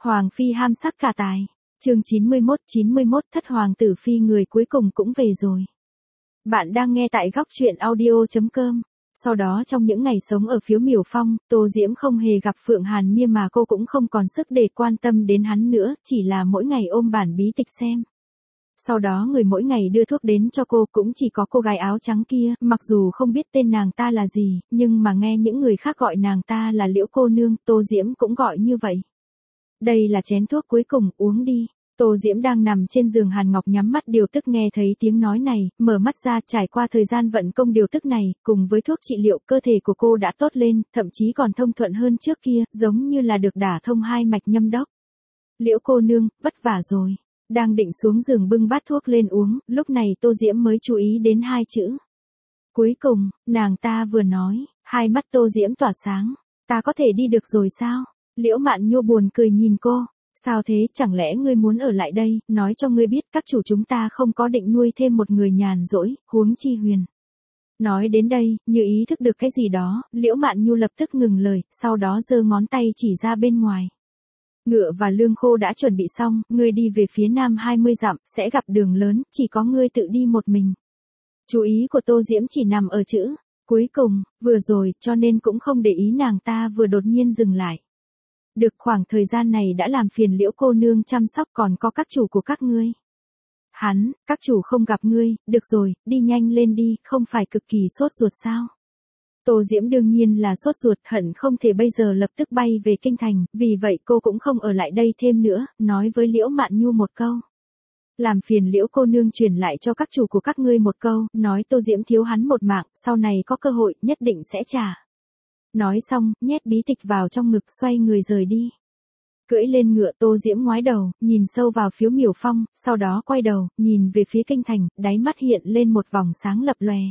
Hoàng phi ham sắc cả tài. Chương 91 thất hoàng tử phi người cuối cùng cũng về rồi. Bạn đang nghe tại góc truyện audio.com. Sau đó trong những ngày sống ở Phiếu Miểu Phong, Tô Diễm không hề gặp Phượng Hàn Mia mà cô cũng không còn sức để quan tâm đến hắn nữa, chỉ là mỗi ngày ôm bản bí tịch xem. Sau đó người mỗi ngày đưa thuốc đến cho cô cũng chỉ có cô gái áo trắng kia, mặc dù không biết tên nàng ta là gì, nhưng mà nghe những người khác gọi nàng ta là Liễu cô nương, Tô Diễm cũng gọi như vậy. Đây là chén thuốc cuối cùng, uống đi. Tô Diễm đang nằm trên giường Hàn Ngọc nhắm mắt điều tức nghe thấy tiếng nói này, mở mắt ra trải qua thời gian vận công điều tức này, cùng với thuốc trị liệu cơ thể của cô đã tốt lên, thậm chí còn thông thuận hơn trước kia, giống như là được đả thông hai mạch nhâm đốc. Liễu cô nương, vất vả rồi. Đang định xuống giường bưng bát thuốc lên uống, lúc này Tô Diễm mới chú ý đến hai chữ. Cuối cùng, nàng ta vừa nói, hai mắt Tô Diễm tỏa sáng. Ta có thể đi được rồi sao? Liễu Mạn Nhu buồn cười nhìn cô. Sao thế, chẳng lẽ ngươi muốn ở lại đây, nói cho ngươi biết các chủ chúng ta không có định nuôi thêm một người nhàn rỗi, huống chi Huyền. Nói đến đây, như ý thức được cái gì đó, Liễu Mạn Nhu lập tức ngừng lời, sau đó giơ ngón tay chỉ ra bên ngoài. Ngựa và lương khô đã chuẩn bị xong, ngươi đi về phía nam 20 dặm, sẽ gặp đường lớn, chỉ có ngươi tự đi một mình. Chú ý của Tô Diễm chỉ nằm ở chữ, cuối cùng, vừa rồi, cho nên cũng không để ý nàng ta vừa đột nhiên dừng lại. Được khoảng thời gian này đã làm phiền Liễu cô nương chăm sóc còn có các chủ của các ngươi. Các chủ không gặp ngươi, được rồi, đi nhanh lên đi, không phải cực kỳ sốt ruột sao? Tô Diễm đương nhiên là sốt ruột, hận không thể bây giờ lập tức bay về kinh thành, vì vậy cô cũng không ở lại đây thêm nữa, nói với Liễu Mạn Nhu một câu. Làm phiền Liễu cô nương truyền lại cho các chủ của các ngươi một câu, nói Tô Diễm thiếu hắn một mạng, sau này có cơ hội, nhất định sẽ trả. Nói xong, nhét bí tịch vào trong ngực xoay người rời đi. Cưỡi lên ngựa Tô Diễm ngoái đầu, nhìn sâu vào Phiếu Miểu Phong, sau đó quay đầu, nhìn về phía kinh thành, đáy mắt hiện lên một vòng sáng lập lòe.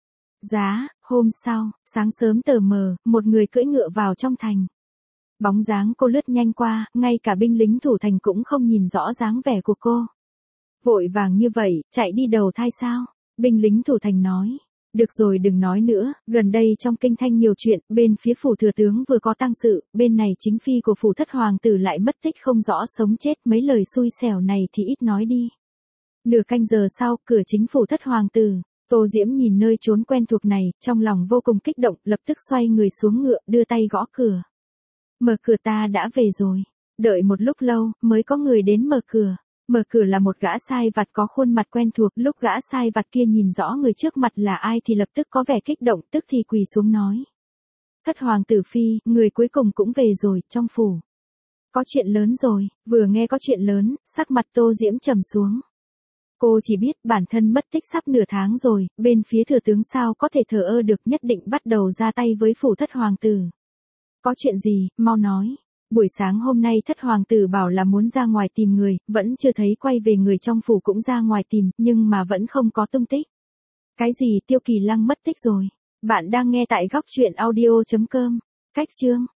Hôm sau, sáng sớm tờ mờ, một người cưỡi ngựa vào trong thành. Bóng dáng cô lướt nhanh qua, ngay cả binh lính thủ thành cũng không nhìn rõ dáng vẻ của cô. Vội vàng như vậy, chạy đi đầu thai sao? Binh lính thủ thành nói. Được rồi đừng nói nữa, gần đây trong kinh thành nhiều chuyện, bên phía phủ thừa tướng vừa có tang sự, bên này chính phi của phủ thất hoàng tử lại mất tích không rõ sống chết, mấy lời xui xẻo này thì ít nói đi. Nửa canh giờ sau, cửa chính phủ thất hoàng tử. Tô Diễm nhìn nơi trốn quen thuộc này, trong lòng vô cùng kích động, lập tức xoay người xuống ngựa, đưa tay gõ cửa. Mở cửa, ta đã về rồi. Đợi một lúc lâu, mới có người đến mở cửa. Mở cửa là một gã sai vặt có khuôn mặt quen thuộc, lúc gã sai vặt kia nhìn rõ người trước mặt là ai thì lập tức có vẻ kích động, tức thì quỳ xuống nói. Thất hoàng tử phi, người cuối cùng cũng về rồi, trong phủ. Có chuyện lớn rồi, vừa nghe có chuyện lớn, sắc mặt Tô Diễm trầm xuống. Cô chỉ biết bản thân mất tích sắp nửa tháng rồi, bên phía thừa tướng sao có thể thờ ơ được, nhất định bắt đầu ra tay với phủ thất hoàng tử. Có chuyện gì, mau nói. Buổi sáng hôm nay thất hoàng tử bảo là muốn ra ngoài tìm người, vẫn chưa thấy quay về, người trong phủ cũng ra ngoài tìm, nhưng mà vẫn không có tung tích. Cái gì, Tiêu Kỳ Lăng mất tích rồi? Bạn đang nghe tại góc truyện audio.com. Cách chương